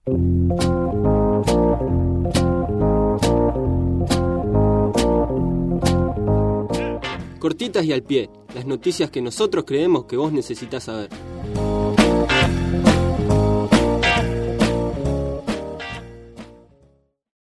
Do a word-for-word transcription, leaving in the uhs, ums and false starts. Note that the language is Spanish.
Cortitas y al pie, las noticias que nosotros creemos que vos necesitas saber.